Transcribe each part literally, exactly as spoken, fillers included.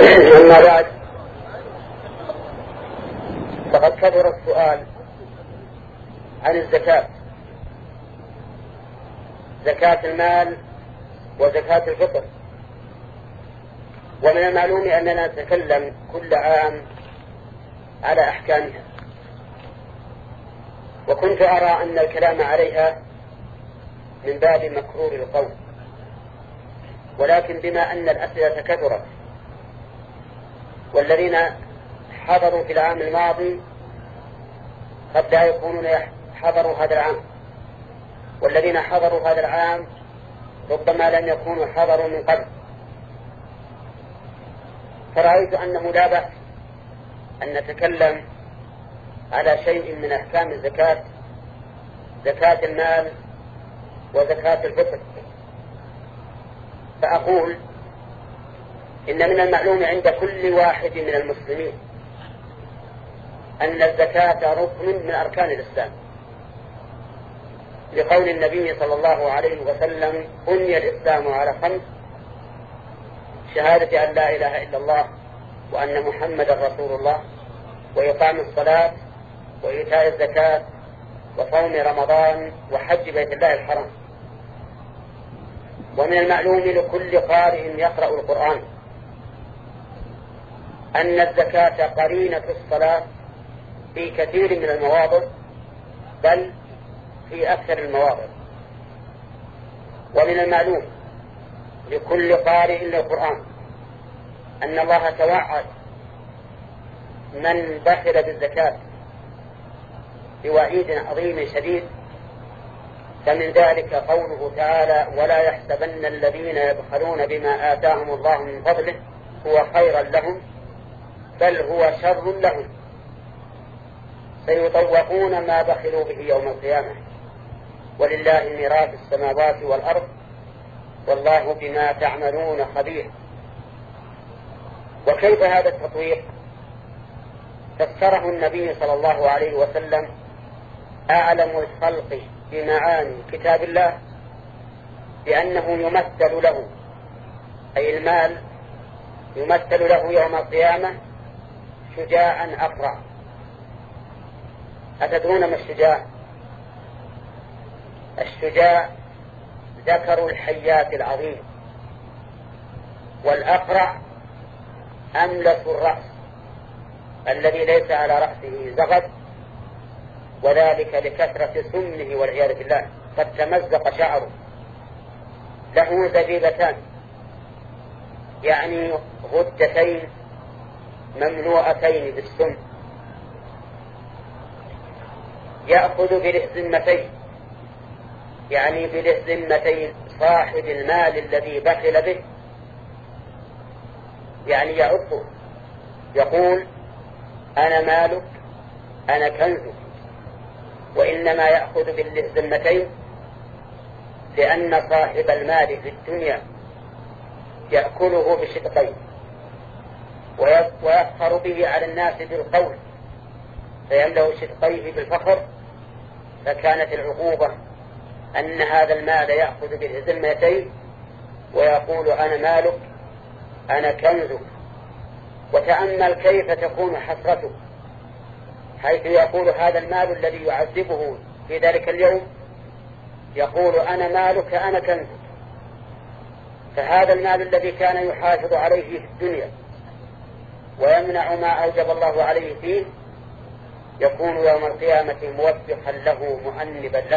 أما بعد، فقد كثر السؤال عن الزكاة، زكاة المال وزكاة الفطر. ومن المعلوم أننا نتكلم كل عام على أحكامها، وكنت أرى أن الكلام عليها من باب مكرور القول، ولكن بما أن الأسئلة كثرت والذين حضروا في العام الماضي قد لا يكونون حضروا هذا العام، والذين حضروا هذا العام ربما لم يكونوا حضروا من قبل، فرأيت أنه لا بأس أن نتكلم على شيء من أحكام الزكاة، زكاة المال وزكاة الفطر. فأقول إن من المعلوم عند كل واحد من المسلمين أن الزكاة ركن من أركان الإسلام، لقول النبي صلى الله عليه وسلم: بني الإسلام على خمس: شهادة أن لا إله إلا الله وأن محمدا رسول الله، وإقام الصلاة، وإيتاء الزكاة، وصوم رمضان، وحج بيت الله الحرام. ومن المعلوم لكل قارئ يقرأ القرآن أن الزكاة قرينة الصلاة في كثير من المواضع، بل في أكثر المواضع. ومن المعلوم لكل قارئ للقرآن أن الله توعد من بخل بالزكاة بوعيد عظيم شديد، فمن ذلك قوله تعالى: ولا يحسبن الذين يبخلون بما آتاهم الله من فضله هو خيرا لهم بل هو شر لهم سيطوقون ما بخلوا به يوم القيامة ولله ميراث السماوات والأرض والله بما تعملون خبير. وكيف هذا التطويق؟ فسره النبي صلى الله عليه وسلم: أعلم الخلق بمعاني كتاب الله بأنه يمثل له، أي المال يمثل له يوم القيامة شجاعا أقرع. أتدرون ما الشجاع؟ الشجاع ذكر الحيات العظيم، والأقرع أملس الرأس الذي ليس على رأسه زغب، وذلك لكثرة سمه والعياذ بالله، قد تمزق شعره، له زبيبتان يعني غدتين مملوءتين بالسم، يأخذ بالهزمتين يعني بالهزمتين صاحب المال الذي بخل به، يعني يعطه، يقول: أنا مالك أنا كنزك. وإنما يأخذ بالهزمتين لأن صاحب المال في الدنيا يأكله بشقين ويفخر به على الناس بالقول فيملأ شقيه بالفخر، فكانت العقوبة أن هذا المال يأخذ بالهزمتين ويقول: أنا مالك أنا كنزك. وتأمل كيف تكون حسرته، حيث يقول هذا المال الذي يعذبه في ذلك اليوم، يقول: أنا مالك أنا كنزك. فهذا المال الذي كان يحافظ عليه في الدنيا ويمنع ما أوجب الله عليه فيه، يكون يوم القيامة موبخا له مؤنبا له.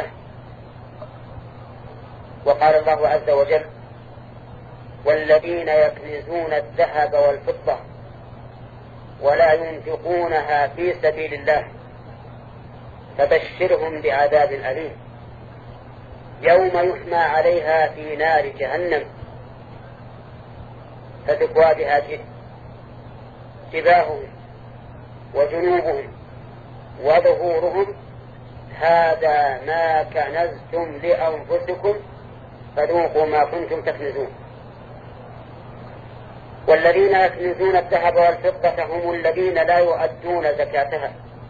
وقال الله عز وجل: والذين يكنزون الذهب والفضة ولا ينفقونها في سبيل الله فبشرهم بعذاب أليم يوم يحمى عليها في نار جهنم فتكوى بها جباههم وجنوبهم وظهورهم هذا ما كنزتم لأنفسكم فذوقوا ما كنتم تكنزون. والذين يكنزون الذهب والفضة هم الذين لا يؤدون زكاتها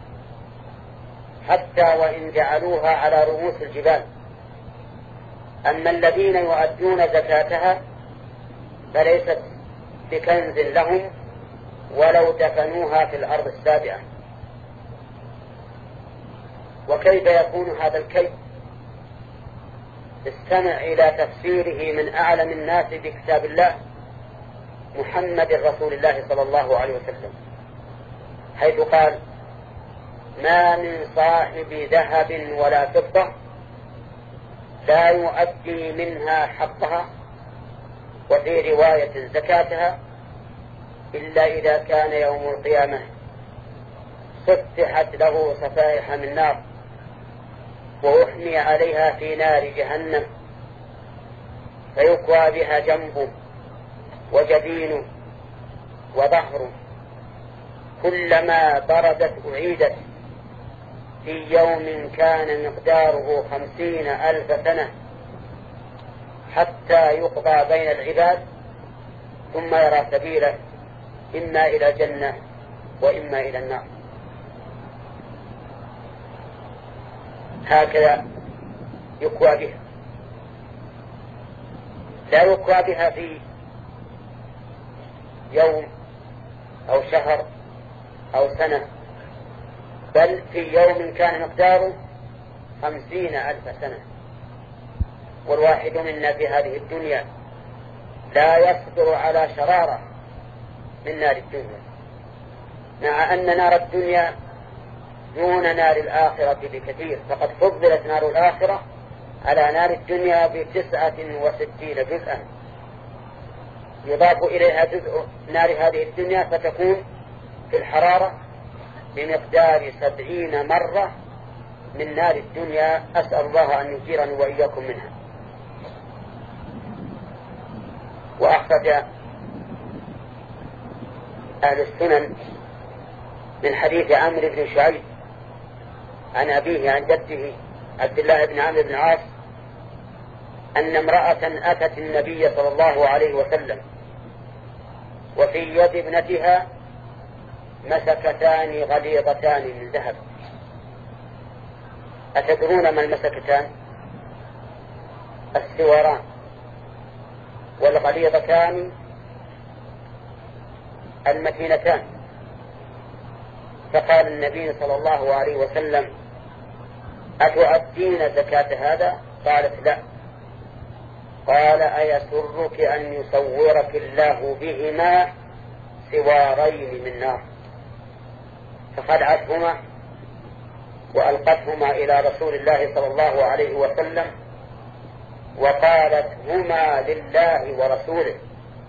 حتى وإن جعلوها على رؤوس الجبال. أما الذين يؤدون زكاتها فليست بكنز لهم ولو دفنوها في الأرض السابعة. وكيف يكون هذا الكيف؟ استمع إلى تفسيره من أعلم الناس بكتاب الله محمد رسول الله صلى الله عليه وسلم، حيث قال: ما من صاحب ذهب ولا فضة لا يؤدي منها حقها، وفي رواية زكاتها، إلا إذا كان يوم القيامة فتحت له صفائح من نار وأحمي عليها في نار جهنم، فيكوى بها جنبه وجبينه وظهره، كلما بردت أعيدت، في يوم كان مقداره خمسين ألف سنة، حتى يقضى بين العباد، ثم يرى سبيله إما إلى الجنة وإما إلى النار. هكذا يكوى بها، لا يكوى بها في يوم أو شهر أو سنة، بل في يوم كان مقداره خمسين ألف سنة. والواحد منا في هذه الدنيا لا يصبر على شرارة من نار الدنيا، مع أن نار الدنيا دون نار الآخرة بكثير، فقد فضلت نار الآخرة على نار الدنيا بتسعة وستين جزءا، يضاف إليها جزء نار هذه الدنيا فتكون في الحرارة بمقدار سبعين مرة من نار الدنيا. أسأل الله أن يجيرني وإياكم منها. وأخرج أهل السنن من حديث عمرو بن شعيب عن أبيه عن جده عبد الله بن عمرو بن العاص أن امرأة أتت النبي صلى الله عليه وسلم وفي يد ابنتها مسكتان غليظتان من ذهب. أتدرون ما المسكتان؟ السواران، والغليظتان المتينتان. فقال النبي صلى الله عليه وسلم: أتؤدين زكاة هذا؟ قالت: لا. قال: أيسرك أن يصورك الله بهما سوارين من نار؟ فخلعتهما وألقتهما إلى رسول الله صلى الله عليه وسلم وقالت: هما لله ورسوله.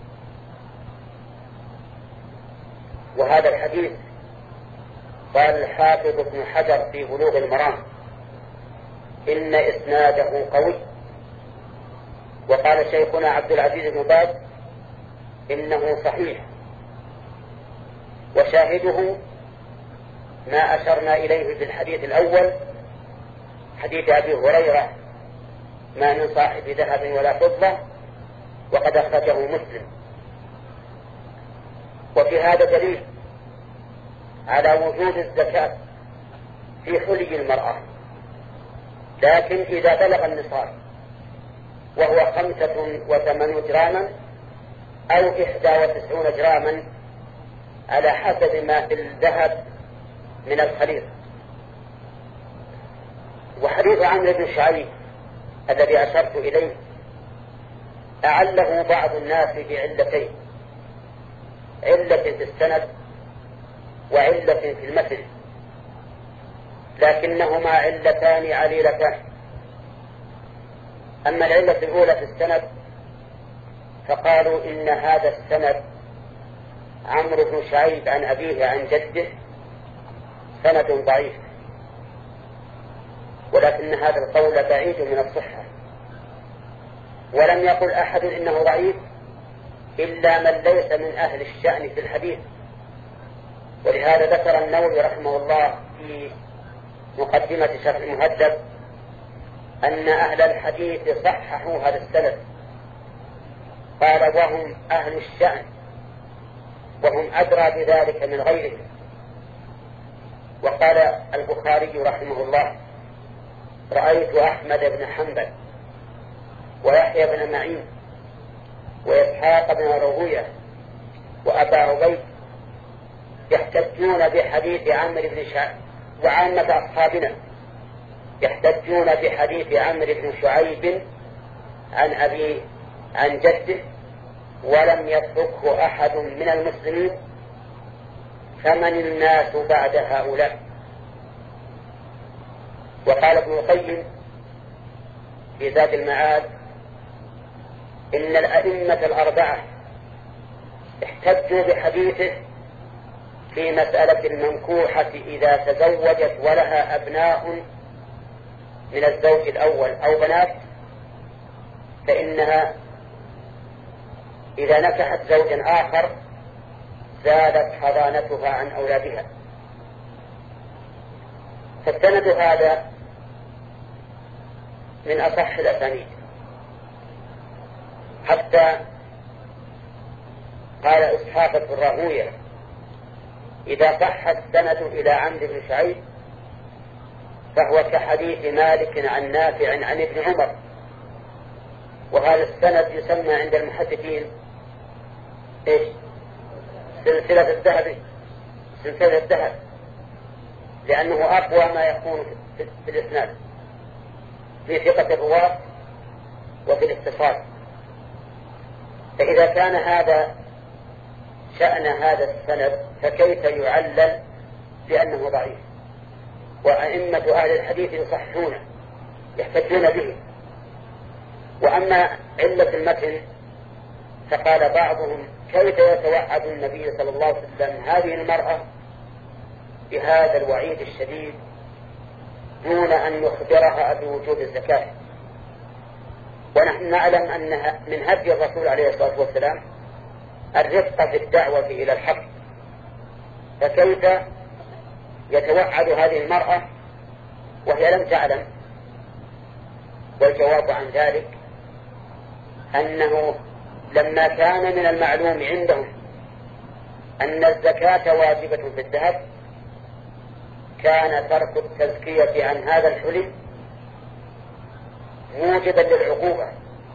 وهذا الحديث قال الحافظ ابن حجر في بلوغ المرام إن إسناده قوي، وقال شيخنا عبد العزيز بن باز إنه صحيح. وشاهده ما أشرنا إليه في الحديث الأول، حديث أبي هريرة: ما من صاحب ذهب ولا فضة، وقد أخرجه مسلم. وفي هذا دليل على وجود الزكاة في حلي المرأة، لكن إذا بلغ النصاب وهو خمسة وثمانون جراما أو إحدى وتسعون جراما على حسب ما في الذهب من الخليط. وحديث عمرو بن شعيب الذي أشرت إليه أعله بعض الناس بعلتين: علة في السند وعلة في المتن، لكنهما علتان عليلتان. أما العلة الأولى في السند فقالوا إن هذا السند عمرو بن شعيب عن أبيه عن جده سند ضعيف، ولكن هذا القول بعيد من الصحة، ولم يقل أحد إنه ضعيف إلا من ليس من أهل الشأن في الحديث. ولهذا ذكر النووي رحمه الله في مقدمة شرح المهذب أن أهل الحديث صححوا هذا السند، قال: وهم أهل الشأن وهم أدرى بذلك من غيرهم. وقال البخاري رحمه الله: رأيت أحمد بن حنبل ويحيى بن معين وإسحاق بن راهوية وأبا عبيد يحتجون بحديث عمرو بن شعيب، وعامة أصحابنا يحتجون بحديث عمرو بن شعيب عن أبي عن جده ولم يتركه أحد من المسلمين، فمن الناس بعد هؤلاء؟ وقال ابن القيم في زاد المعاد إن الأئمة الأربعة احتجوا بحديثه في مسألة المنكوحة إذا تزوجت ولها أبناء من الزوج الأول أو بنات، فإنها إذا نكحت زوجا آخر زادت حضانتها عن أولادها. فالسند هذا من أصح الأسانيد، حتى قال إسحاق بن راهويه إذا صح السند إلى عمرو بن شعيب فهو كحديث مالك عن نافع عن ابن عمر. وهذا السند يسمى عند المحدثين إيش؟ سلسلة الذهب، سلسلة الذهب، لأنه أقوى ما يكون في الإسناد في ثقة الرواة وفي الاتصال. فإذا كان هذا شأن هذا السند فكيف يعلل بأنه ضعيف؟ وأئمة أهل الحديث يصححونه يحتجون به. وأما علة المتن فقال بعضهم كيف يتوعد النبي صلى الله عليه وسلم هذه المرأة بهذا الوعيد الشديد دون أن يخبرها بوجوب الزكاة؟ ونحن نعلم أنها من هدي الرسول عليه الصلاة والسلام الرفق في الدعوة إلى الحق، فكيف يتوعد هذه المرأة وهي لم تعلم؟ والجواب عن ذلك أنه لما كان من المعلوم عندهم أن الزكاة واجبة في الذهب كان ترك التزكية عن هذا الحلي موجبا للعقوبة،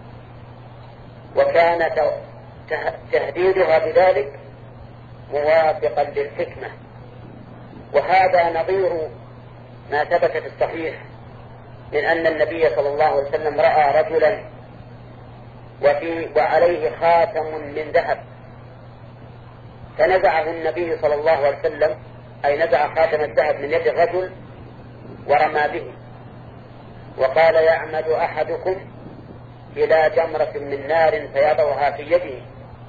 وكان تهديدها بذلك موافقا للحكمة. وهذا نظير ما ثبت في الصحيح من أن النبي صلى الله عليه وسلم رأى رجلا وفي وعليه خاتم من ذهب، فنزعه النبي صلى الله عليه وسلم، أي نزع خاتم الذهب من يد الرجل ورمى به، وقال يعمد أحدكم إلى جمرة من نار فيضعها في يده.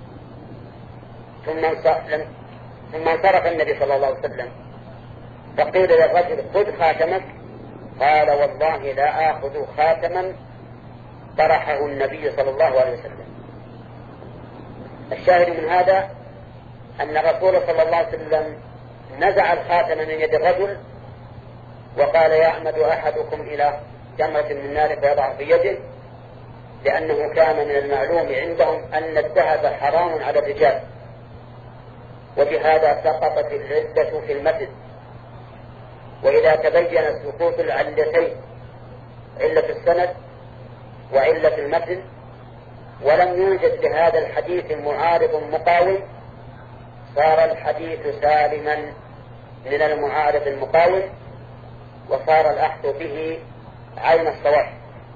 ثم انصرف النبي صلى الله عليه وسلم فقيل للرجل خذ خاتمك، قال والله لا آخذ خاتما طرحه النبي صلى الله عليه وسلم. الشاهد من هذا أن الرسول صلى الله عليه وسلم نزع الخاتم من يد الرجل وقال يعمد أحدكم إلى جمرة من نار فيضع في يده، لأنه كان من المعلوم عندهم أن الذهب حرام على الرجال. وبهذا سقطت العلة في المتن. وإذا تبين سقوط العلتين، علة السند وعلة المتن، ولم يوجد لهذا الحديث معارض مقاوم، صار الحديث سالما من المعارض المقاوم، وصار الأخذ به عين الصواب.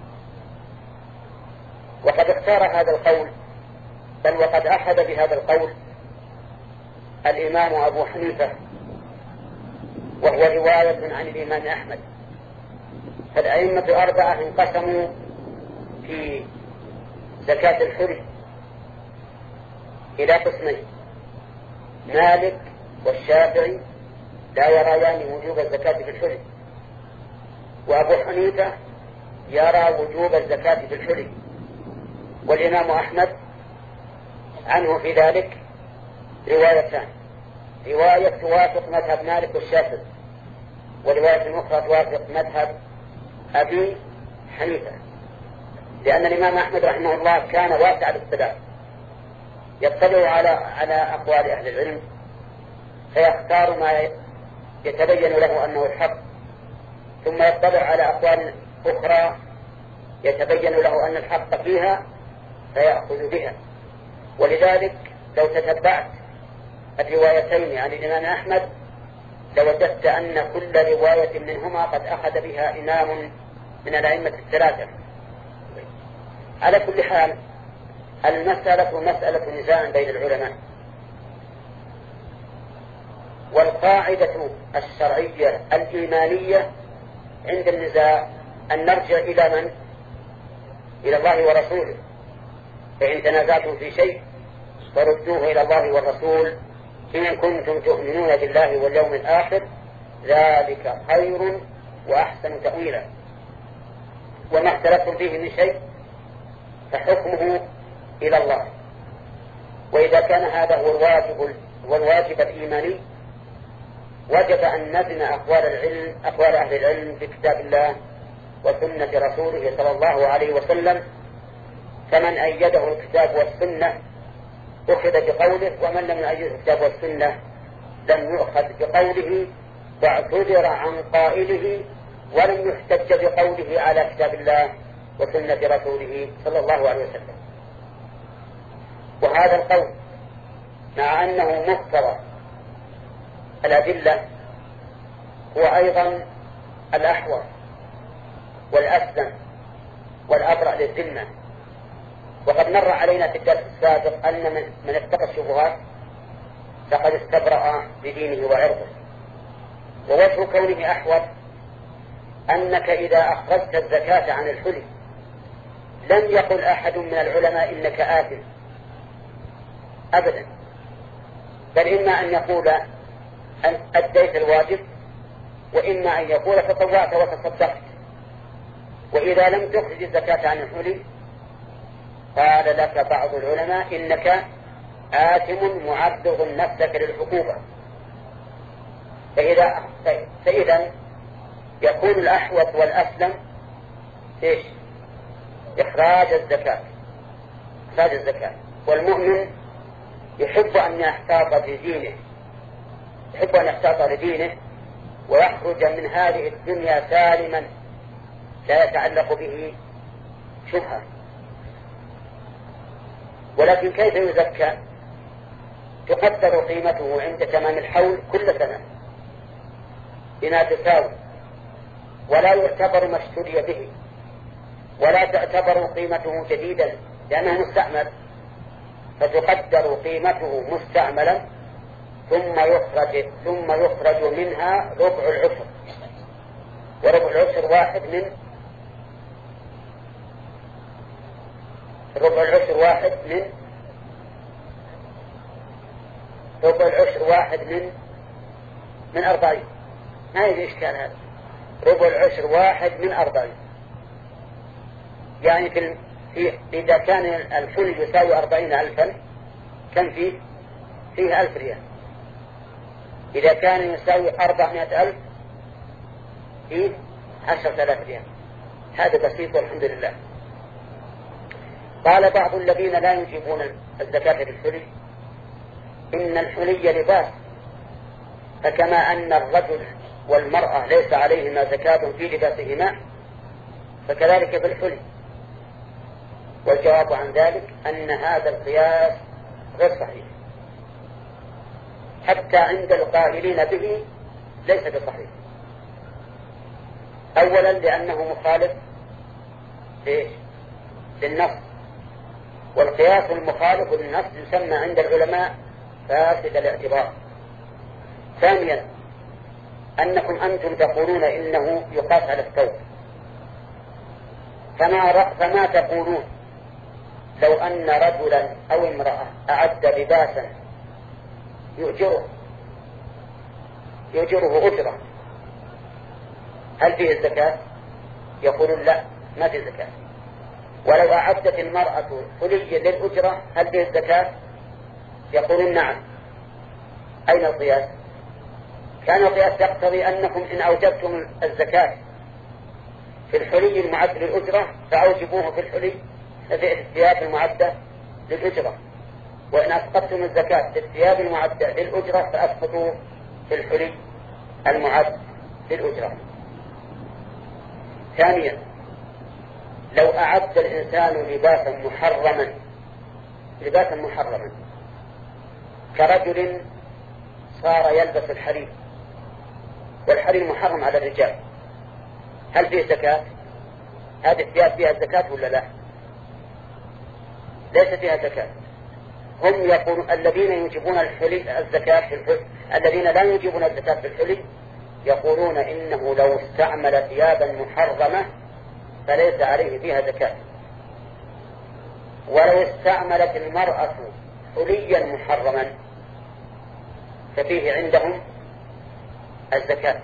وقد اختار هذا القول، بل وقد أخذ بهذا القول الإمام أبو حنيفة، وهو رواية عن الإمام أحمد. فالأئمة الأربعة انقسموا في زكاة الحر إلى قسمين: مالك والشافعي لا يريان وجوب الزكاة في الحر، وأبو حنيفة يرى وجوب الزكاة في الحر، والإمام أحمد عنه في ذلك روايتان: رواية توافق مذهب مالك والشافعي، ورواية أخرى توافق مذهب أبي حنيفة. لأن الإمام أحمد رحمه الله كان واسع الاطلاع، يطلع على على أقوال أهل العلم فيختار ما يتبين له أنه الحق، ثم يطلع على أقوال أخرى يتبين له أن الحق فيها فيأخذ بها. ولذلك لو تتبعت الروايتين عن الإمام أحمد لوجدت أن كل رواية منهما قد أخذ بها إمام من الأئمة الثلاثة. على كل حال المسألة مسألة نزاع بين العلماء، والقاعدة الشرعية الإيمانية عند النزاع أن نرجع إلى من؟ إلى الله ورسوله. فإن تنازعتم في شيء فردوه إلى الله والرسول إن كنتم تؤمنون بالله واليوم الآخر ذلك خير وأحسن تأويلا. وما اختلفتم فيه من شيء فحكمه إلى الله. وإذا كان هذا هو الواجب والواجب الإيماني وجب أن نزن أقوال العلم أقوال أهل العلم بكتاب الله وسنة رسوله صلى الله عليه وسلم. فمن أيده الكتاب والسنة أخذ بقوله، ومن لم يأيده الكتاب والسنة لم يؤخذ بقوله واعتذر عن قائله ولم يحتج بقوله على كتاب الله وسنة رسوله صلى الله عليه وسلم. وهذا القول مع أنه مقتضى الأدلة هو أيضا الأحوط والأسلم والأبرأ للذمة. وقد مر علينا في الدرس السابق أن من, من اتقى الشبهات فقد استبرأ بدينه وعرضه. ووجه كونه أحوط أنك إذا أخرجت الزكاة عن الحلي لم يقل أحد من العلماء إنك آثم أبدا، بل إما أن يقول أن أديت الواجب، وإما أن يقول تطوعت وتصدقت. وإذا لم تخرج الزكاة عن الحلي قال لك بعض العلماء إنك آثم معرض نفسك للعقوبة. فإذا, فإذا يكون الأحوط والأسلم إيش؟ إخراج الزكاة إخراج الزكاة. والمؤمن يحب أن يحتاط لدينه يحب أن يحتاط لدينه ويخرج من هذه الدنيا سالما لا يتعلق به شبهة. ولكن كيف يزكى؟ تقدر قيمته عند تمام الحول كل سنة بما تساوي، ولا يعتبر ما اشتري به، ولا تعتبر قيمته جديدا لأنه مستعمل، فتقدر قيمته مستعملا ثم يخرج ثم يخرج منها ربع العشر. وربع العشر واحد من ربع العشر واحد من ربع العشر واحد من من أربعين. ما يجي إشكال هذا. ربع العشر واحد من أربعين، يعني في, في إذا كان الحلي يساوي أربعين ألفا كان فيه فيه ألف ريال. إذا كان يساوي أربعمائة ألف فيه عشرة آلاف ريال. هذا بسيط والحمد لله. قال بعض الذين لا يجيبون الزكاة بالحلي إن الحلي لباس، فكما أن الرجل والمرأة ليس عليهما زكاة في لباسهما فكذلك بالحلي. والجواب عن ذلك أن هذا القياس غير صحيح، حتى عند القائلين به ليس بصحيح. أولا لأنه مخالف للنص، والقياس المخالف للنص يسمى عند العلماء فاسد الاعتبار. ثانيا أنكم أنتم تقولون إنه يقاس على الثوب، فما, فما تقولون لو أن رجلا أو امرأة أعد لباسا يؤجره يؤجره أجرة، هل فيه الزكاة؟ يقولون لا، ما فيه الزكاة. ولو أعدت المرأة حليا للأجرة هل فيه الزكاة؟ يقولون نعم. أين القياس؟ كان القياس يقتضي أنكم إن أوجبتم الزكاة في الحلي المعد للأجرة فأوجبوه في الحلي في الثياب المعدة للأجرة، وإن أسقطتم الزكاة في الثياب المعدة للأجرة فأسقطوا في الحلي المعد للأجرة. ثانيا لو أعد الإنسان لباسا محرما لباسا محرما كرجل صار يلبس الحرير، والحرير محرم على الرجال، هل فيه زكاة؟ هذه الثياب فيها الزكاة ولا لا؟ ليس فيها زكاة. هم يقولون الذين يوجبون الحلي الزكاة في الحلي، الذين لا يوجبون الزكاة في الحلي يقولون إنه لو استعمل ثيابا محرمة فليس عليه فيها زكاة، ولو استعملت المرأة حليا محرما ففيه عندهم الزكاة.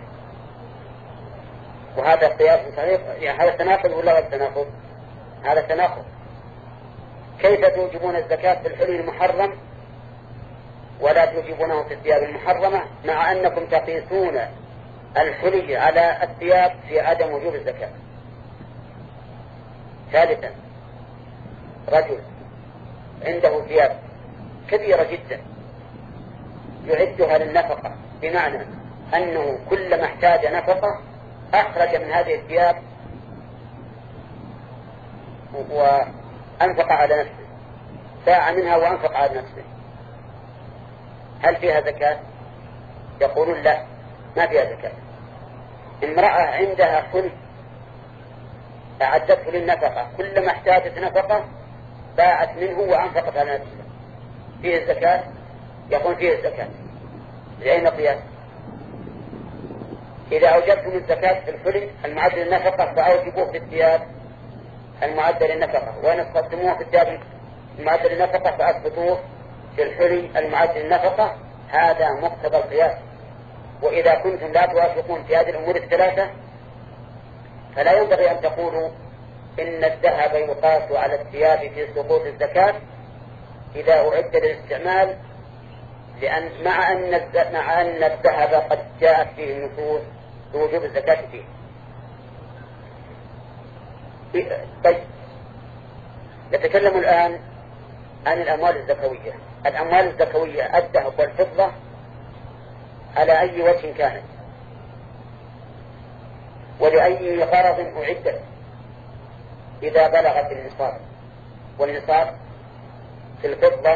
وهذا قياس صحيح، يعني هذا تناقض ولا غير تناقض؟ هذا تناقض. كيف توجبون الزكاة في الحلي المحرم ولا توجبونه في الثياب المحرمة، مع أنكم تقيسون الحلي على الثياب في عدم وجوب الزكاة؟ ثالثا، رجل عنده ثياب كبيرة جدا يعدها للنفقة، بمعنى أنه كلما احتاج نفقة أخرج من هذه الثياب وأنفق على نفسه، باع منها وأنفق على نفسه، هل فيها زكاة؟ يقولون لا، ما فيها زكاة. امرأة عندها حلي أعدته للنفقة، كلما احتاجت نفقة باعت منه وأنفقت على نفسها، فيه الزكاة؟ يقول فيه الزكاة. لأين قياس؟ إذا أوجبتم الزكاة في الحلي المعدل للنفقة فأوجبوه في الثياب المعدل للنفقة، وإن اسقطتموه في الثياب المعدل للنفقة فأثبتوه في الحلي المعدل للنفقة. هذا مقتضى القياس. وإذا كنتم لا توافقون في هذه الأمور الثلاثة فلا ينبغي أن تقولوا إن الذهب يقاس على الثياب في سقوط الزكاة إذا أعد للاستعمال، لأن مع أن مع أن الذهب قد جاءت فيه النصوص بوجوب الزكاة فيه. طيب، نتكلم الآن عن الأموال الزكوية. الأموال الزكوية الذهب والفضة على أي وجه كانت ولأي غرض أعدت إذا بلغت النصاب. والنصاب في الفضة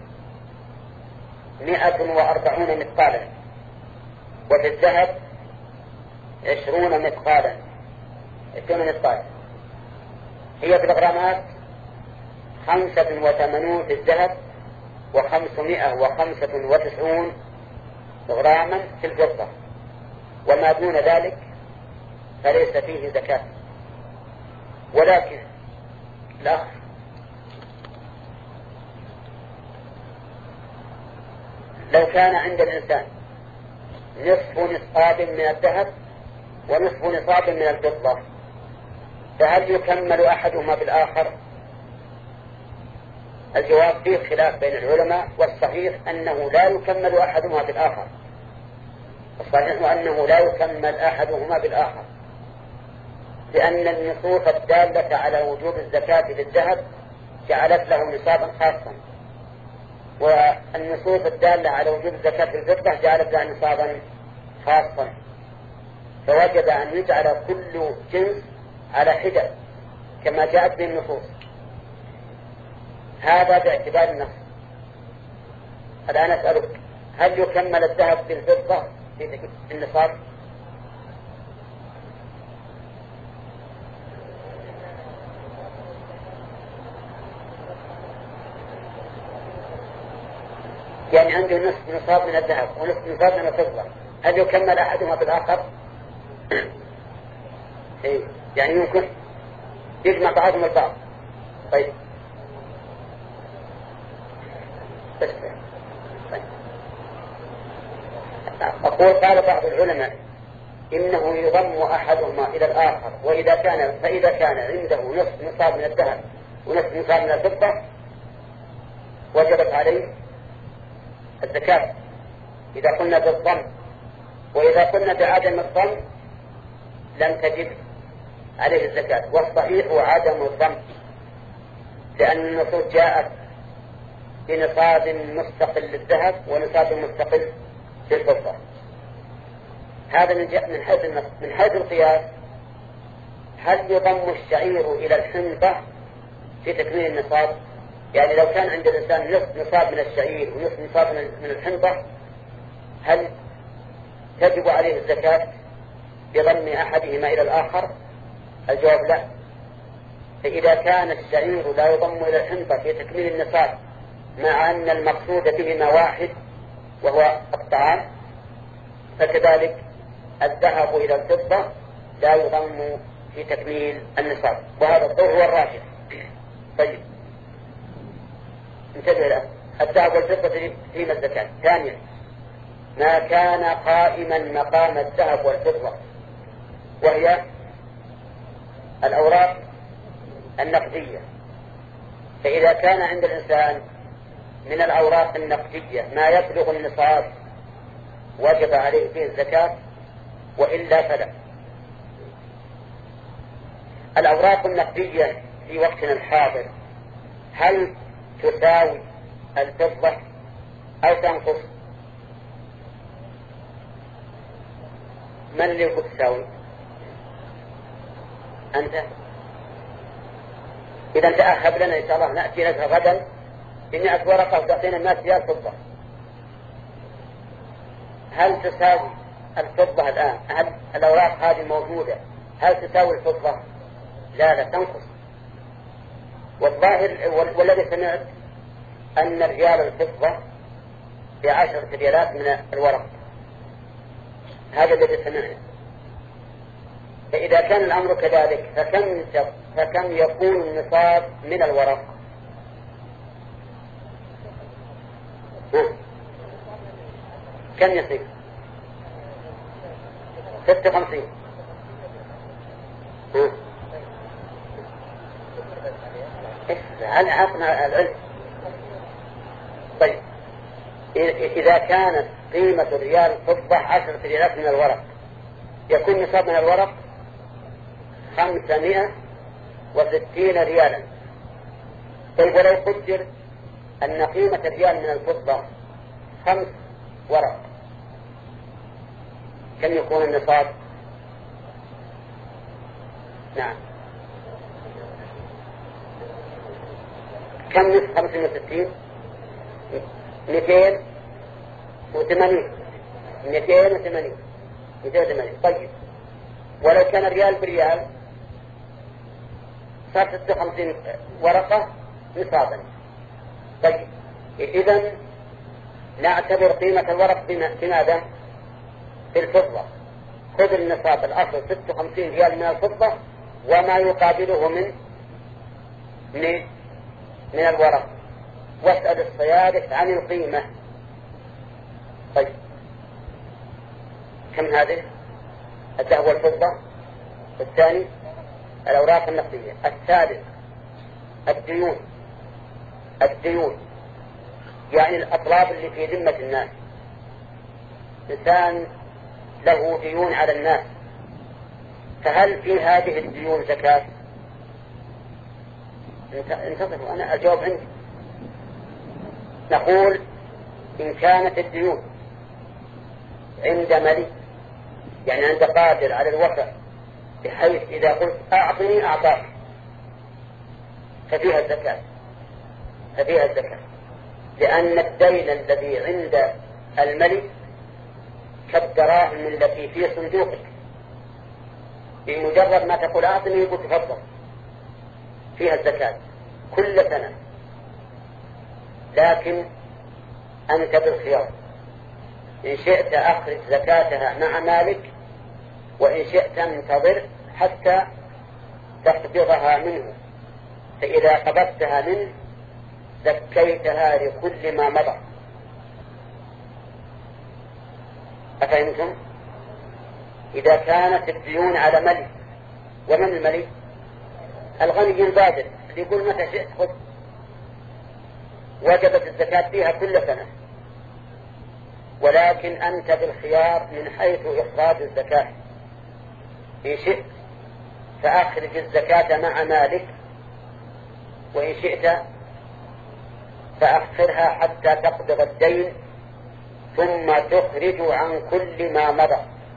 مئة وأربعون مثقالا، وفي الذهب عشرون مثقالا عشرون مثقالا. هي في الغرامات خمسة وثمانون في الذهب وخمسمائة وخمسة وتسعون غراما في الفضة، وما دون ذلك فليس فيه زكاة. ولكن الأخ لو كان عند الإنسان نصف نصاب من الذهب ونصف نصاب من الفضة فهل يكمل أحدهما بالآخر؟ الجواب فيه خلاف بين العلماء، والصحيح أنه لا يكمل أحدهما بالآخر. الصحيح أنه لا يكمل أحدهما بالآخر، لأن النصوص الدالة على وجوب الزكاة في الذهب جعلت له نصابا خاصا، والنصوص الدالة على وجوب الزكاة في الفضة جعلت له نصابا خاصا، فوجب أن يجعل كل جنس على حدة كما جاءت به النصوص. هذا باعتبار النص. الآن أسألك، هل يكمل الذهب بالفضة في النصاب؟ يعني عنده نصف نصاب من الذهب ونصف نصاب من الفضة، هل يكمل أحدهما بالآخر؟ إيه؟ يعني يمكن يجمع بعضهم البعض. طيب بس طيب. أقول قال بعض العلماء إنه يضم أحدهما إلى الآخر، وإذا كان فإذا كان عنده نصف نصاب من الذهب ونصف نصاب من الفضة وجبت عليه الزكاة إذا قلنا بالضم، وإذا قلنا بعدم الضم لم تجب عليه الزكاة. والصحيح عدم الضم، لأن النصوص جاءت بنصاب مستقل للذهب ونصاب مستقل للفضة. هذا من حيث من حيث القياس، هل يضم الشعير إلى الحنطة في تكميل النصاب؟ يعني لو كان عند الإنسان نصف نصاب من الشعير ونصف نصاب من الحنطة هل تجب عليه الزكاة بضم أحدهما إلى الآخر؟ الجواب لا. فإذا كان الشعير لا يضم إلى الحنطة في تكميل النصاب مع أن المقصود بهما واحد وهو الطعام، فكذلك الذهب إلى الفضة لا يضم في تكميل النصاب، وهذا القول هو الراجح. طيب انتبه له، الذهب والفضة فيما الزكاة. ثانيا، ما كان قائما مقام الذهب والفضة، وهي الأوراق النقدية. فإذا كان عند الإنسان من الأوراق النقدية ما يبلغ النصاب وجب عليه فيه الزكاة، وإلا فلا. الأوراق النقدية في وقتنا الحاضر هل تساوي الفضة أو تنقص؟ من اللي يقول تساوي؟ أنت؟ إذا تأهب لنا إن شاء الله، نأتي لك غدا بمئة ورقة وتعطينا الناس ريال فضة. هل تساوي الفضة الآن؟ هل الأوراق هذه موجودة هل تساوي الفضة؟ لا لا تنقص. والظاهر والذي سمعت أن الريال الفضة بعشرة ريالات من الورق، هذا الذي سمعت. فإذا كان الأمر كذلك فكم فكم يكون النصاب من الورق؟ ها؟ كم يصير؟ ستة وخمسين. هل عطنا العلم؟ طيب إذا كانت قيمة الريال فضة عشرة ريالات من الورق، يكون نصاب من الورق خمسمائة وستين ريالا. طيب ولو قدر أن قيمة الريال من الفضة خمس ورق، كم يكون النصاب؟ نعم، كم نصف خمسين وستين؟ مئتين وثمانين. مئتين وثمانين. مئتين وثمانين. طيب ولو كان الريال بريال صار ستة وخمسين ورقة نصابا. طيب إذن نعتبر قيمة الورق بماذا؟ بالفضة. خذ النصاب الأصل ستة وخمسين ريال من الفضة وما يقابله من من من الورق، واسأل الصيادة عن القيمة. طيب كم هذه؟ الذهب والفضة. الثاني الأوراق النقدية. الثالث الديون. الديون يعني الأطلاب اللي في ذمة الناس. إنسان له ديون على الناس، فهل في هذه الديون زكاة؟ انتظروا، أنا أجاوب عندي. نقول إن كانت الديون عند ملك، يعني عند قادر على الوفاء، بحيث إذا قلت أعطني أعطاك، ففيها الزكاة. ففيها الزكاة لأن الدين الذي عند الملك كالدراهم التي في صندوقك، بمجرد ما تقول أعطني يقول تفضل، فيها الزكاة كل سنة. لكن أنت بالخيار، إن شئت أخرج زكاتها مع مالك، وإن شئت انتظر حتى تقبضها منه، فإذا قبضتها منه زكيتها لكل ما مضى. أفهمتم؟ إذا كانت الديون على ملك، ومن الملك؟ الغني البادل اللي يقول متى شئت خذ، وجبت الزكاة فيها كل سنة. ولكن أنت بالخيار من حيث إخراج الزكاة، إن شئت فأخرج الزكاة مع مالك، وإن شئت فأخرها حتى تقبض الدين ثم تخرج عن كل ما مضى.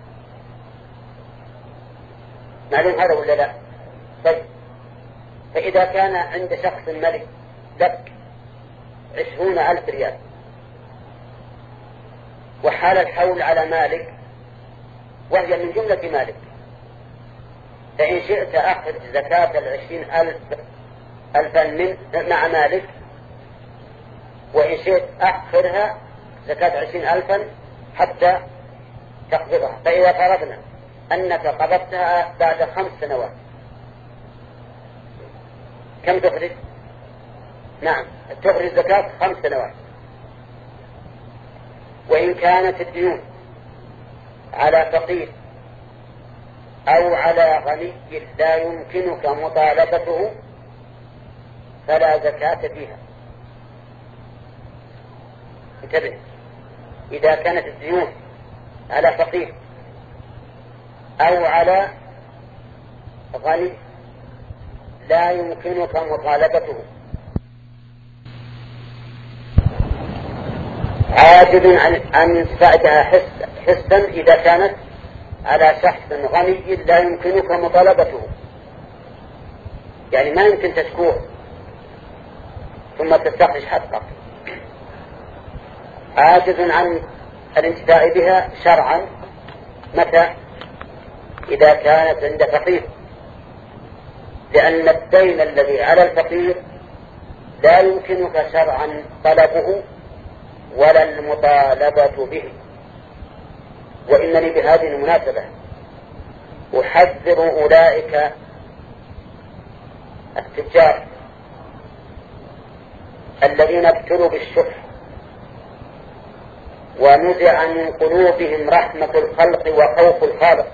معلوم هذا ولا لا؟ طيب فإذا كان عند شخص ملك لك عشرون ألف ريال، وحال الحول على مالك وهي من جملة مالك، فإن شئت أخذ زكاة العشرين ألف ألفا من مع مالك، وإن شئت أخرها زكاة عشرين ألفا حتى تقبضها. فإذا فرضنا أنك قبضتها بعد خمس سنوات كم تخرج؟ نعم تخرج زكاة خمس سنوات. وإن كانت الديون على فقير أو على غني لا يمكنك مطالبته فلا زكاة فيها. انتبه، إذا كانت الديون على فقير أو على غني لا يمكنك مطالبته، عاجز عن تدفعها حسا إذا كانت على شخص غني لا يمكنك مطالبته، يعني ما يمكن تشكوه ثم تستخرج حقك، عاجز عن الانتفاع بها شرعا. متى؟ إذا كانت عند فقير، لأن الدين الذي على الفقير لا يمكنك شرعا طلبه ولا المطالبة به. وإنني بهذه المناسبة أحذر أولئك التجار الذين ابتلوا بالشح ونزع من قلوبهم رحمة الخلق وخوف الخالق،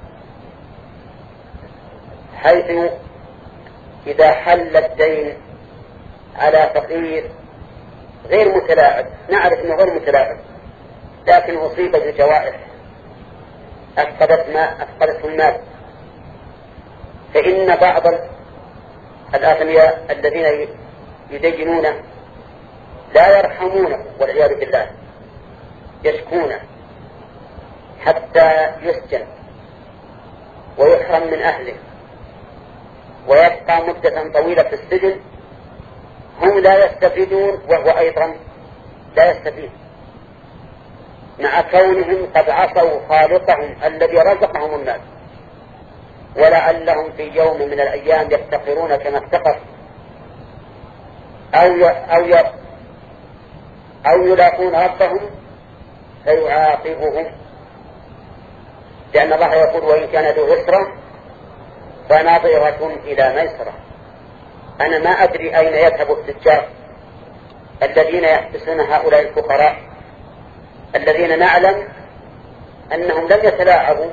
حيث إذا حل الدين على فقير غير متلاعب، نعرف أنه غير متلاعب لكن أصيب بجوائح أفقدت ما أفقدت المال، فإن بعض الأغنياء الذين يدينونه لا يرحمونه والعياذ بالله، يشكونه حتى يسجن ويحرم من أهله ويبقى مدة طويلة في السجن، هم لا يستفيدون وهو أيضا لا يستفيد، مع كونهم قد عصوا خالقهم الذي رزقهم الناس، ولعلهم في يوم من الأيام يفتقرون كما افتقر أو أو أو يلاقون ربهم فيعاقبهم، لأن الله يقول وإن كان ذو عسرة فناظرة إلى ميسرة. أنا ما أدري أين يذهب التجار الذين يحبسون هؤلاء الفقراء الذين نعلم أنهم لم يتلاعبوا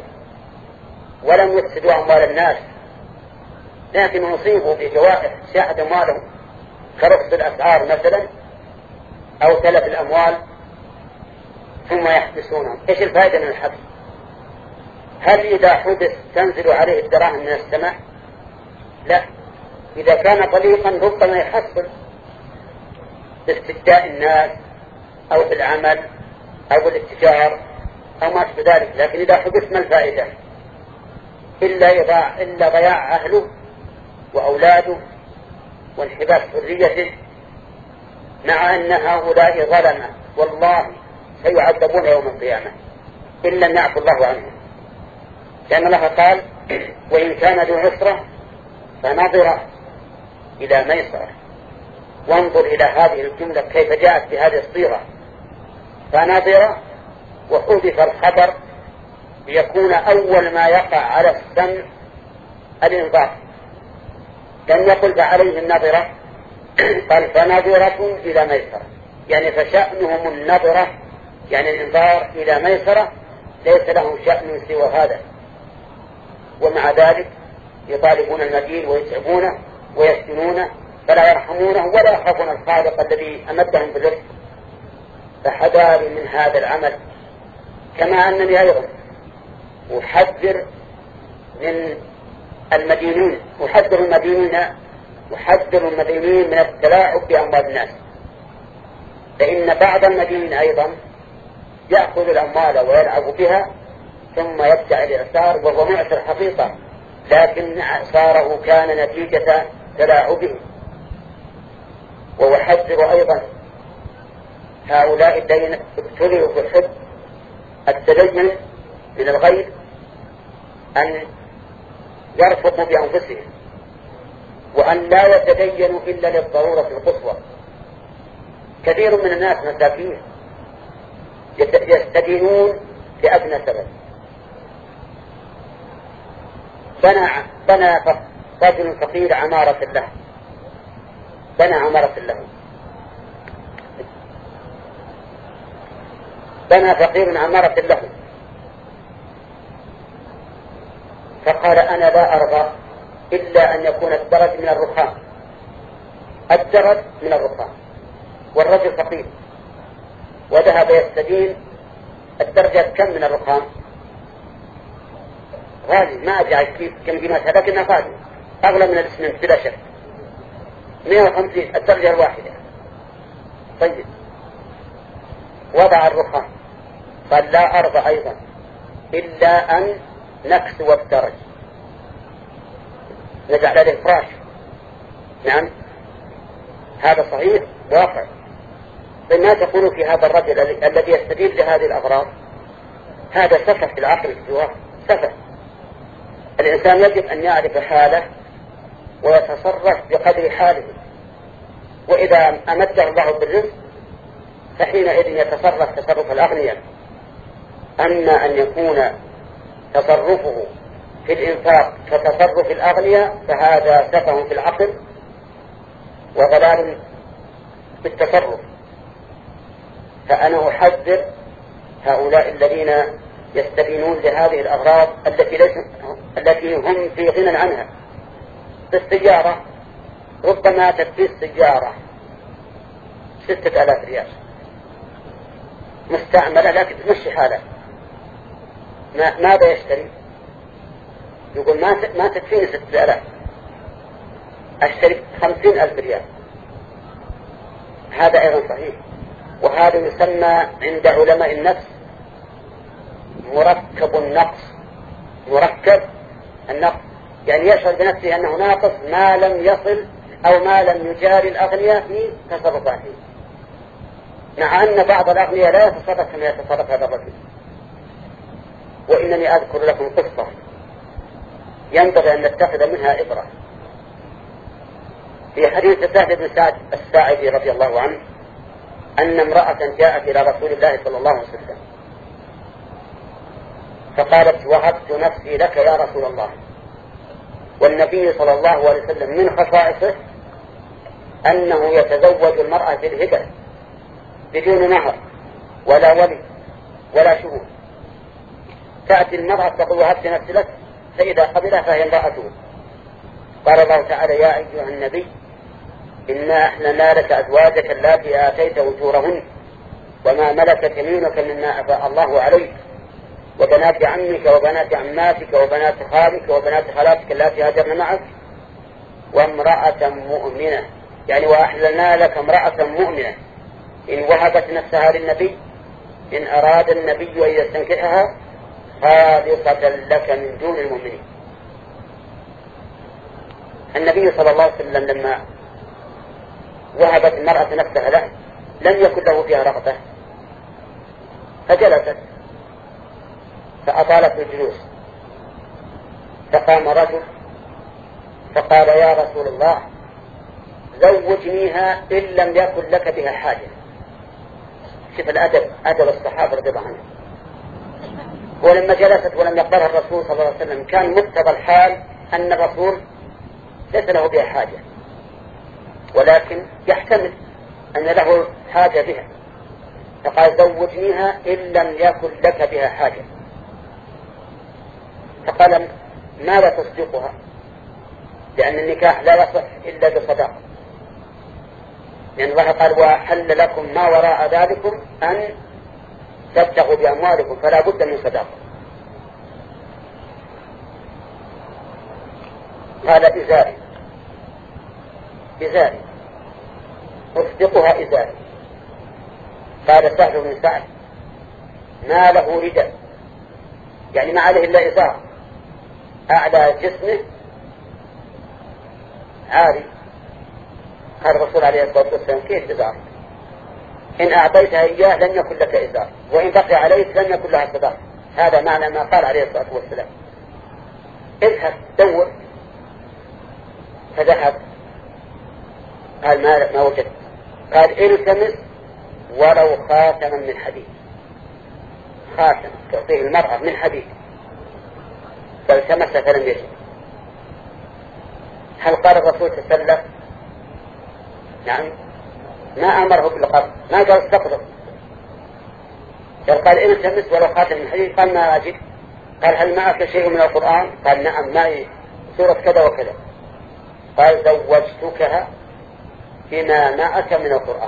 ولم يفسدوا أموال الناس، لكن أصيبوا بجوائح ساعد أموالهم كرخص الأسعار مثلا أو تلف الأموال ثم يحبسونهم. إيش الفائدة من الحبس؟ هل إذا حبس تنزل عليه الدراهم من السماء؟ لا، إذا كان طليقا ربما يحصل باستجداء الناس أو بالعمل أو بالاتجار أو ما أشبه ذلك، لكن إذا حبس ما الفائدة؟ إلا يضاع إلا ضياع أهله وأولاده وانحباس حريته، مع أن هؤلاء ظلمة والله سيعذبون يوم القيامة إن لم يعفو الله عنهم، لأن الله قال وإن كان ذو عسرة فنظر إلى ميسرة. وانظر إلى هذه الجملة كيف جاءت بهذه الصيغة، فنظر وحذف الخبر ليكون أول ما يقع على السمع الإنظار، لم يقل فعليه النظرة، قال فنظرة إلى ميسرة، يعني فشأنهم النظرة يعني الإنظار إلى ميسرة، ليس لهم شأن سوى هذا. ومع ذلك يطالبون المدين ويتعبونه ويسجنونه فلا يرحمونه ولا يخافون الخالق الذي أمدهم بالرزق. فحذار من هذا العمل. كما أنني أيضا أحذر من المدينين أحذر المدينين أحذر المدينين من التلاعب بأموال الناس، فإن بعض المدينين أيضا يأخذ الأموال ويلعب بها ثم يبدأ الإعسار وهو معسر حقيقة، لكن إعساره كان نتيجة تلاعبه. وأحذر أيضا هؤلاء الذين ابتلوا بالحب التدين من الغير أن يرفقوا بأنفسهم، وأن لا يتدينوا إلا للضرورة القصوى. كثير من الناس مساكين يستدينون لأدنى سبب. بنى بنى رجل فقير عمارة له، بنى عمارة له، بنى فقير عمارة له، فقال أنا لا أرضى إلا أن يكون الدرج من الرخام، الدرج من الرخام، والرجل فقير وذهب يستدين الدرجة كم من الرخام؟ غالي، ما أدري كيف كم قيمتها لكنها غالي، أغلى من الإسمنت بلا شك، مئة وخمسين الدرجة الواحدة. طيب وضع الرخام، قال لا أرضى أيضا إلا أن نكسو الدرج، نجعل عليه فراش. نعم هذا صحيح واقع. فما تقول في هذا الرجل الذي يستدين لهذه الأغراض؟ هذا سفه في العقل الجواب، سفه. الإنسان يجب أن يعرف حاله ويتصرف بقدر حاله، وإذا أمده الله بالرزق فحينئذ يتصرف تصرف الأغنياء. أما أن يكون تصرفه في الإنفاق كتصرف الأغنياء فهذا سفه في العقل وضلال في التصرف. فأنا أحذر هؤلاء الذين يستبينون لهذه الأغراض التي, التي هم في غنى عنها. بالسيارة ربما تكفي السيارة ستة آلاف ريال مستعملة لكن تمشي حالة، ما ماذا يشتري؟ يقول ما ما تكفيني ستة آلاف، أشتري خمسين ألف ريال. هذا أيضا صحيح، وهذا يسمى عند علماء النفس مركب النقص. مركب النقص يعني يشعر بنفسه أنه ناقص ما لم يصل أو ما لم يجاري الأغنياء في تصرفاته، مع أن بعض الأغنياء لا يتصرف كما يتصرف هذا الرجل. وإنني أذكر لكم قصة ينبغي أن نتخذ منها إبرة. في حديث سهل بن سعد الساعدي رضي الله عنه أن امرأة جاءت إلى رسول الله صلى الله عليه وسلم فقالت وهبت نفسي لك يا رسول الله. والنبي صلى الله عليه وسلم من خصائصه أنه يتزوج المرأة بالهبة بدون مهر ولا ولي ولا شهود. تأتي المرأة تقول وهبت نفسي لك، فإذا قبلها فهي امرأته. قال الله تعالى يا أيها النبي إنا أحللنا لك أزواجك اللاتي آتيت أجورهن وما ملكت يمينك مما أفاء الله عليك وبنات عمك وبنات عماتك وبنات خالك وبنات خالاتك اللاتي هاجرن معك وامرأة مؤمنة، يعني وأحللنا لك امرأة مؤمنة إن وهبت نفسها للنبي إن أراد النبي أن يستنكحها خالصة لك من دون المؤمنين. النبي صلى الله عليه وسلم لما وهبت المرأة نفسها له لم يكن له فيها رغبة، فجلست فأطالت الجلوس، فقام رجل فقال يا رسول الله زوجنيها إن لم يكن لك بها حاجة. شوف الأدب، أدب الصحابة رضي الله عنهم. ولما جلست ولم يقبلها الرسول صلى الله عليه وسلم كان مقتضى الحال أن الرسول ليس له بها حاجة، ولكن يحتمل أن له حاجة بها، فقال زوجنيها إن لم يكن لك بها حاجة. فقال ماذا تصدقها؟ لأن النكاح لا يصح إلا بصداقة، لأن الله قال وحل لكم ما وراء ذلكم أن تبتغوا بأموالكم فلا بد من صداقة. قال إزاري إزاري أصدقها إزاري. قال سهل بن سعد ما له رداء، يعني ما عليه إلا إزار أعلى جسمه عاري. قال الرسول عليه الصلاة والسلام كيف إزار؟ إن أعطيتها إياه لن يكن لك إزار، وإن بقي عليك لن يكن لها صداق. هذا معنى ما قال عليه الصلاة والسلام. اذهب دور. فذهب قال ما, ما وجدت. قال التمس ولو خاتما من حديد، خاتم تعطيه المرأة من حديد، فالتمس فلم يجد. هل قال الرسول تسلف؟ نعم، ما أمره بالقبض، ما قال استقبض. قال إن التمس ولو خاتم من حديد. قال ما أجد. قال هل معك شيء من القرآن؟ قال نعم معي سورة كذا وكذا. قال زوجتكها بما معك من القرآن،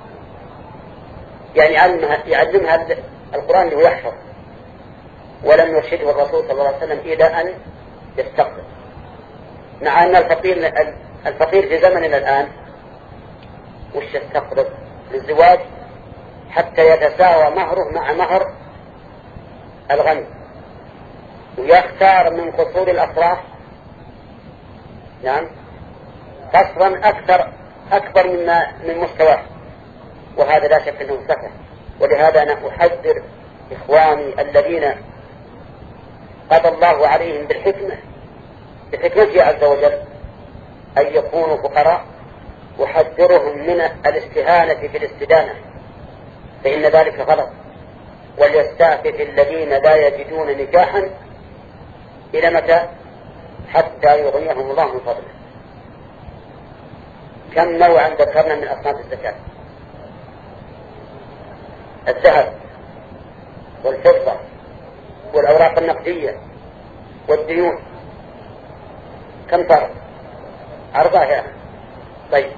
يعني يعلمها, يعلمها القرآن ويحفظ، ولم يرشده الرسول صلى الله عليه وسلم إلى أن يستقبل. مع أن الفقير, الفقير في زمننا الآن وش يستقبل للزواج حتى يتساوى مهره مع مهر الغني، ويختار من قصور الأفراح نعم قصرا أكثر أكبر مما من مستواه، وهذا لا شك أنه سفه. ولهذا أنا أحذر إخواني الذين قضى الله عليهم بالحكمة بحكمته عز وجل أن يكونوا فقراء، أحذرهم من الاستهانة في الاستدانة، فإن ذلك غلط. وليستعفف الذين لا يجدون نكاحا إلى متى؟ حتى يغنيهم الله من فضله. كم نوعا ذكرنا من أصناف الزكاة؟ الذهب والفضة والأوراق النقدية والديون، كم فرق؟ أربعة يا أخي. طيب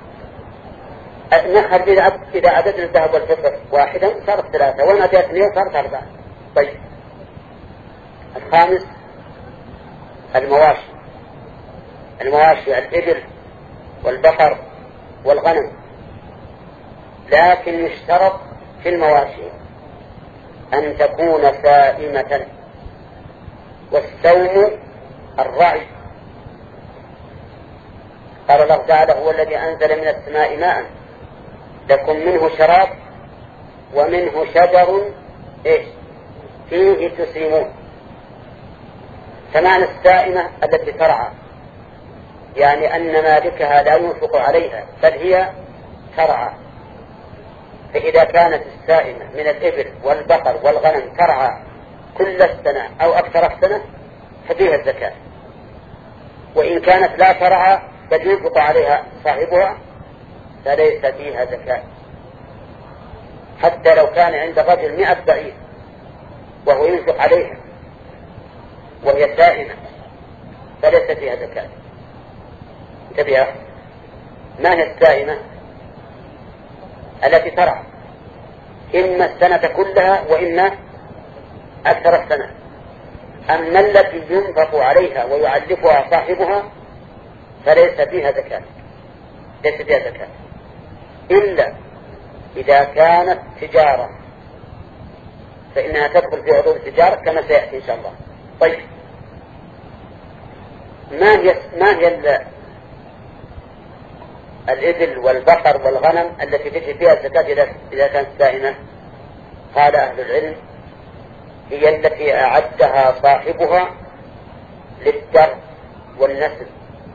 نخرج إذا عددنا الذهب والفضة واحدا صارت ثلاثة، وما جاءت اثنين صارت أربعة. طيب الخامس المواشي، المواشي الإبل والبقر والغنم، لكن يشترط في المواشي أن تكون سائمة، والسوم الرعي. قال الله تعالى هو الذي أنزل من السماء ماء لكم منه شراب ومنه شجر إيش فيه تسيمون. فمعنى السائمة التي ترعى، يعني أن مالكها لا ينفق عليها بل هي ترعى. فإذا كانت السائمة من الإبل والبقر والغنم ترعى كل السنة أو أكثر السنة ففيها الزكاة. وإن كانت لا ترعى بل ينفق عليها صاحبها فليس فيها زكاة. حتى لو كان عند الرجل مئة بعير وهو ينفق عليها وهي سائمة فليس فيها زكاة. انتبه، ما هي السائمة؟ التي ترعى إما السنة كلها وإما أكثر السنة. أما التي ينفق عليها ويعلفها صاحبها فليس فيها زكاة، ليس فيها زكاة إلا إذا كانت تجارة، فإنها تدخل في عروض التجارة كما سيأتي إن شاء الله. طيب ما هي ما هي الإبل والبقر والغنم التي تجري فيها الزكاة إذا كانت سائمة؟ قال أهل العلم هي التي أعدها صاحبها للدر والنسل،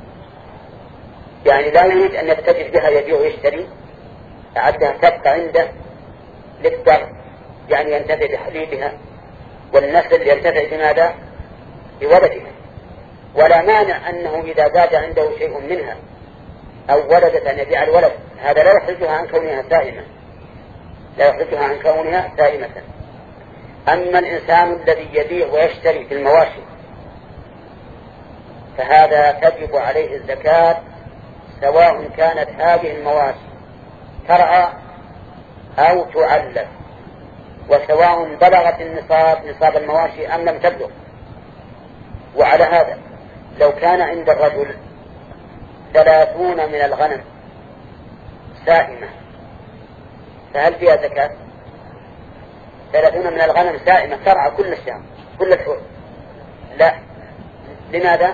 يعني لا يريد أن يتجه بها يبيع ويشتري، أعدها تبقى عنده للدر، يعني ينتفع بحليبها، والنسل ينتفع بماذا؟ بولدها. ولا مانع أنه إذا زاد عنده شيء منها أو ولدت أن يبيع الولد، هذا لا يخرجها عن كونها سائمة، لا يخرجها عن كونها سائمة. أما الإنسان الذي يبيع ويشتري في المواشي فهذا تجب عليه الزكاة سواء كانت هذه المواشي ترعى أو تعلف، وسواء بلغت النصاب نصاب المواشي أم لم تبلغ. وعلى هذا لو كان عند الرجل ثلاثون من الغنم سائمة فهل فيها زكاة؟ ثلاثون من الغنم سائمة ترعى كل الشام كل الحول؟ لا. لماذا؟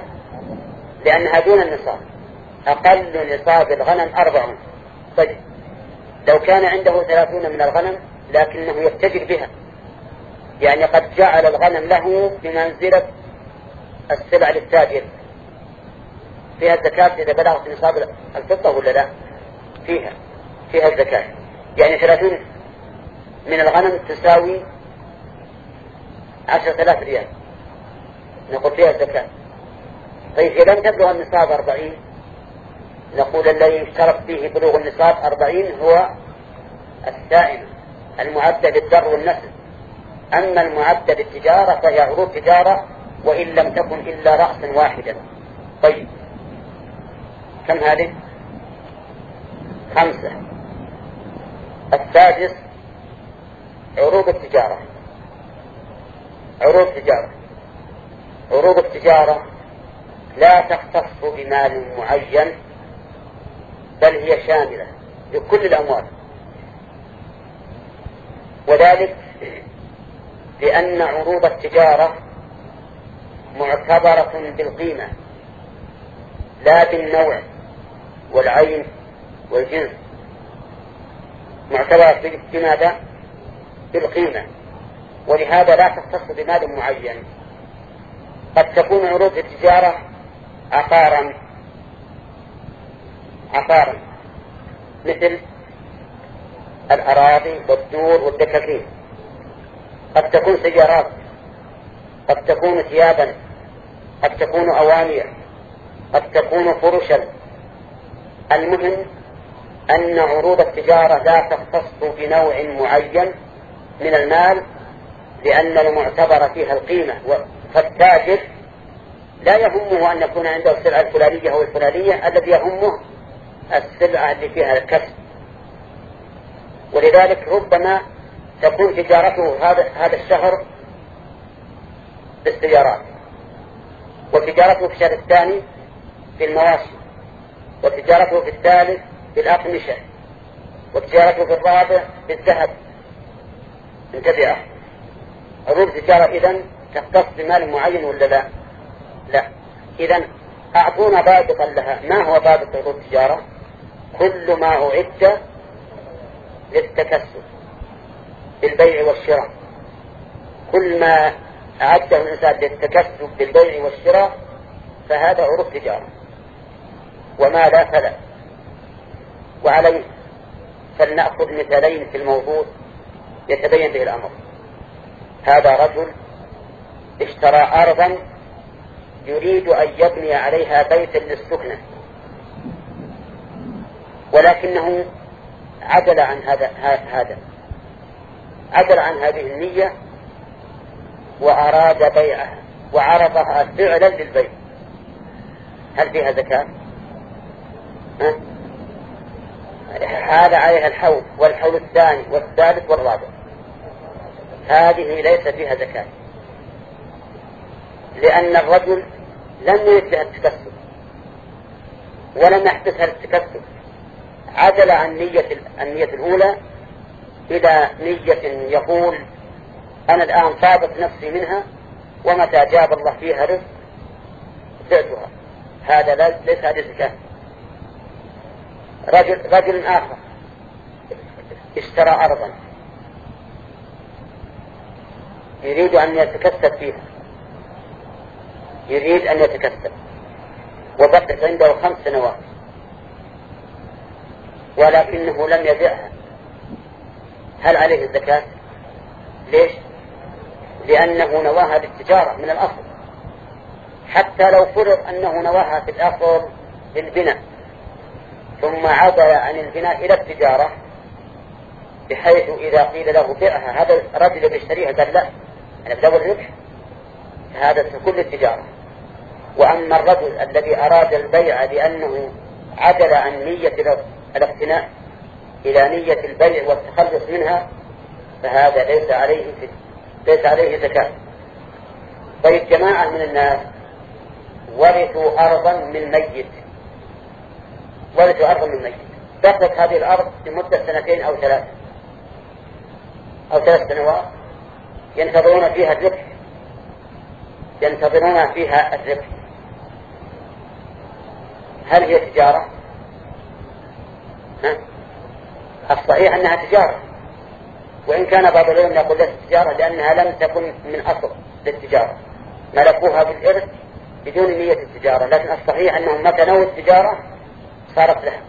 لأنها دون النصاب، أقل نصاب الغنم أربعون. طيب لو كان عنده ثلاثون من الغنم لكنه يتجر بها، يعني قد جعل الغنم له بمنزلة السلع للتاجر، فيها الزكاة إذا بلغت نصاب الفضة ولا لا؟ فيها فيها الزكاة، يعني ثلاثون من الغنم تساوي عشرة آلاف ريال نقول فيها الزكاة. طيب إذا لم تبلغ النصاب أربعين نقول الذي يشترط فيه بلوغ النصاب أربعين هو السائمة المعدة للذر والنسل، أما المعدة للتجارة فهي عروض تجارة وإن لم تكن إلا رأسا واحدا. طيب كم هذه؟ خمسة. السادس عروض التجارة. عروض التجارة عروض التجارة لا تختص بمال معين، بل هي شاملة لكل الأموال، وذلك لأن عروض التجارة معتبرة بالقيمة لا بالنوع والعين والجنس، معتبرة بماذا؟ بالقيمة، ولهذا لا تختص بمال معين. قد تكون عروض التجارة عقارا عقارا مثل الأراضي والدور والدكاكين، قد تكون سيارات، قد تكون ثيابا، قد تكون أواني، قد تكون فرشا. المهم أن عروض التجارة لا تختص بنوع معين من المال، لأن المعتبر فيها القيمة، فالتاجر لا يهمه أن يكون عنده السلعة الفلانية أو الفلانية، الذي يهمه السلعة اللي فيها الكسب. ولذلك ربما تكون تجارته هذا هذا الشهر بالسيارات، وتجارته في الشهر الثاني في المواشي، وتجارته في الثالث بالأقمشة، وتجارته في الرابع بالذهب. انتبه، عروض التجارة إذن تختص بمال معين ولا لا؟ لا. إذن أعطونا ضابطا لها. ما هو ضابط عروض التجارة؟ كل ما أعد للتكسب بالبيع والشراء، كل ما أعده الإنسان للتكسب بالبيع والشراء فهذا عروض تجارة، وما لا فلا. وعليه فلنأخذ مثالين في الموضوع يتبين به الأمر. هذا رجل اشترى أرضا يريد أن يبني عليها بيتا للسكنة، ولكنه عدل عن هذا هذا عدل عن هذه النية وأراد بيعها وعرضها فعلا للبيع. هل فيها زكاة؟ ها؟ هذا عليها الحول والحول الثاني والثالث والرابع، هذه ليس فيها زكاة، لأن الرجل لم يرد لها التكسب ولم يحدثها التكسب، عدل عن نية النية الأولى إلى نية يقول أنا الآن طابت نفسي منها ومتى جاب الله فيها رزق بعتها. هذا ليس هذه زكاة. رجل, رجل آخر اشترى أرضا يريد أن يتكسب فيها، يريد أن يتكسب وبقت عنده خمس سنوات ولكنه لم يبيعها. هل عليه الزكاة؟ ليش؟ لأنه نواها للتجارة من الأصل، حتى لو فرض أنه نواها في الأصل للبناء ثم عدل عن البناء إلى التجارة، بحيث إذا قيل له بيعها هذا الرجل بيشتريها قال لا أنا بدور الربح، هذا كل التجارة. وأما الرجل الذي أراد البيع لأنه عدل عن نية الاقتناء إلى نية البيع والتخلص منها فهذا ليس عليه ليس عليه زكاة. طيب جماعة من الناس ورثوا أرضا من ميت، ورثوا أرضا من ميت، بقت هذه الأرض لمدة سنتين أو ثلاث أو ثلاث سنوات ينتظرون فيها الربح ينتظرون فيها الربح هل هي تجارة؟ ها؟ الصحيح أنها تجارة، وإن كان بعض العلماء يقول ليست تجارة لأنها لم تكن من أصل للتجارة، ملكوها بالإرث بدون نية التجارة، لكن الصحيح أنهم متى نووا التجارة صارت لها.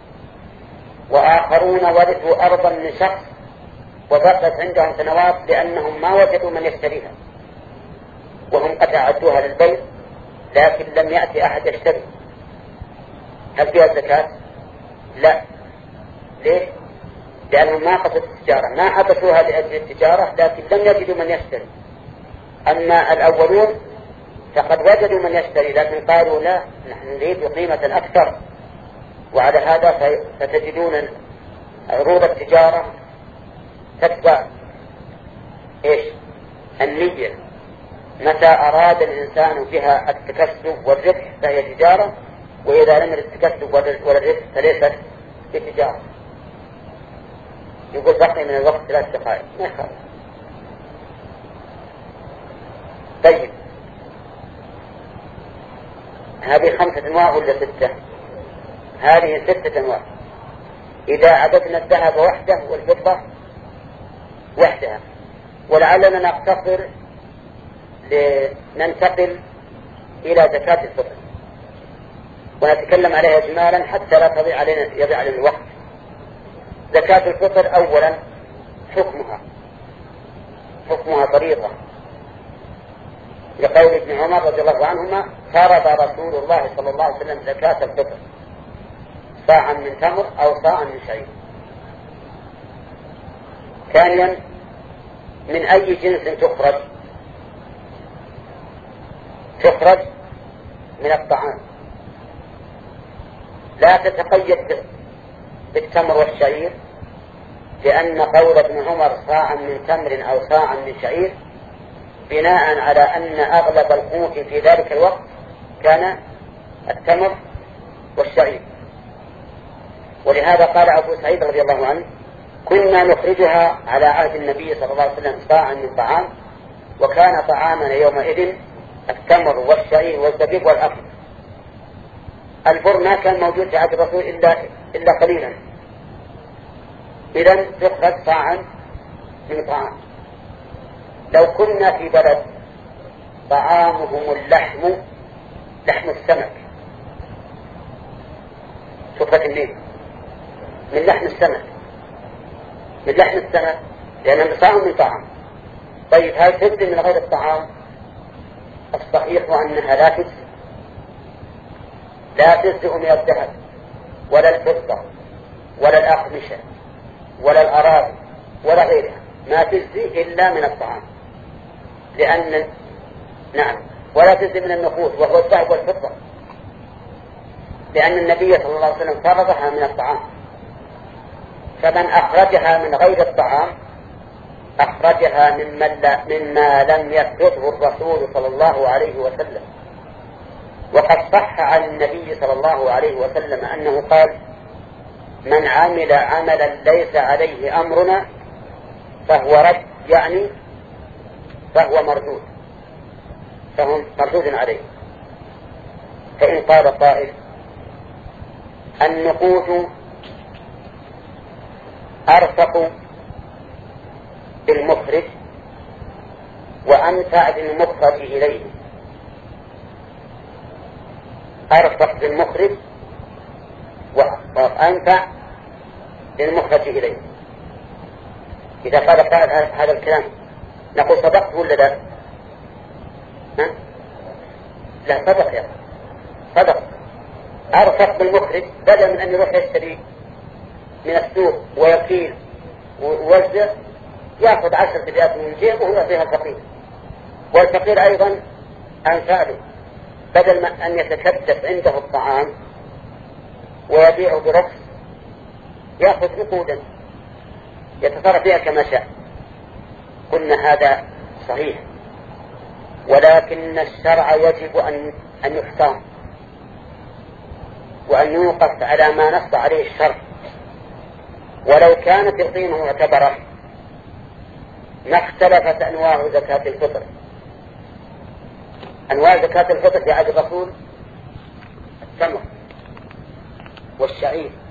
وآخرون ورثوا أرضا من شخص وبقت عندهم سنوات لأنهم ما وجدوا من يشتريها، وهم قد أعدوها للبيع لكن لم يأتي أحد يشتري، هل فيها الزكاة؟ لا. ليش؟ لأنهم ما قصدوا التجارة، ما حبسوها لأجل التجارة لكن لم يجدوا من يشتري. أما الأولون فقد وجدوا من يشتري لكن قالوا لا، نحن نريد قيمة أكثر. وعلى هذا فتجدون عروض التجارة تتبع إيش؟ النية. متى أراد الإنسان بها التكسب والربح فهي تجارة، وإذا لم يرد التكسب والربح فليست بتجارة. يقول بقي من الوقت ثلاث دقائق ما يخالف. طيب هذه خمسة أنواع ولا ستة؟ هذه ستة أنواع إذا عددنا الذهب وحده والفضة وحدها. ولعلنا نقتصر لننتقل إلى زكاة الفطر ونتكلم عليها إجمالا حتى لا تضيع علينا يضيع علينا الوقت. زكاة الفطر أولا حكمها حكمها طريقة لقول ابن عمر رضي الله عنهما فرض رسول الله صلى الله عليه وسلم زكاة الفطر صاعا من تمر أو صاعا من شعير. ثانيا من أي جنس تخرج؟ تخرج من الطعام، لا تتقيد بالتمر والشعير، لأن قول ابن عمر صاعا من تمر أو صاعا من شعير بناء على أن أغلب القوت في ذلك الوقت كان التمر والشعير. ولهذا قال أبو سعيد رضي الله عنه كنا نخرجها على عهد النبي صلى الله عليه وسلم صاعا من طعام، وكان طعامنا يومئذ التمر والشعير والزبيب والأقل. البر ما كان موجود في عهد الرسول إلا, إلا قليلا، إذن تخرج صاعا من طعام. لو كنا في بلد طعامهم اللحم لحم السمك تخرج منين؟ من لحم السمك من لحم السمك لأنهم صاع من طعام. طيب هل تجزي من غير الطعام؟ الصحيح أنها لا تجزي، لا تجزئ من الذهب ولا الفضة ولا الأقمشة ولا الأراضي ولا غيرها، ما تجزي إلا من الطعام. لأن نعم ولا تجزي من النقود وهو الذهب والفضة، لأن النبي صلى الله عليه وسلم فرضها من الطعام. فمن أخرجها من غير الطعام أخرجها مما, مما لم يفرضه الرسول صلى الله عليه وسلم. وقد صح عن النبي صلى الله عليه وسلم أنه قال من عمل عملا ليس عليه أمرنا فهو رد، يعني فهو مردود، فهم مردود عليه. فإن قال قائل النقود أرفق بالمخرج وأمتع بالمخرج إليه، أرفق بالمخرج وأمتع بالمخرج إليه. إذا قال قائل هذا الكلام نقول صدقت ولا لا؟ ها؟ لا صدق يا صدق. أرفق بالمخرج بدل من أن يروح يشتري من السوق ويكيل ووزع يأخذ عشرة بيات من جيبه ويعطيها الفقير، والفقير أيضا أنفاله بدل ما أن يتكدس عنده الطعام ويبيعه برخص يأخذ نقودا يتصرف فيها كما شاء. قلنا هذا صحيح، ولكن الشرع يجب أن أن يحترم وأن يوقف على ما نص عليه الشرع. ولو كانت القيمة معتبرة ما اختلفت أنواع زكاة الفطر. أنواع زكاة الفطر في عهد الرسول التمر والشعير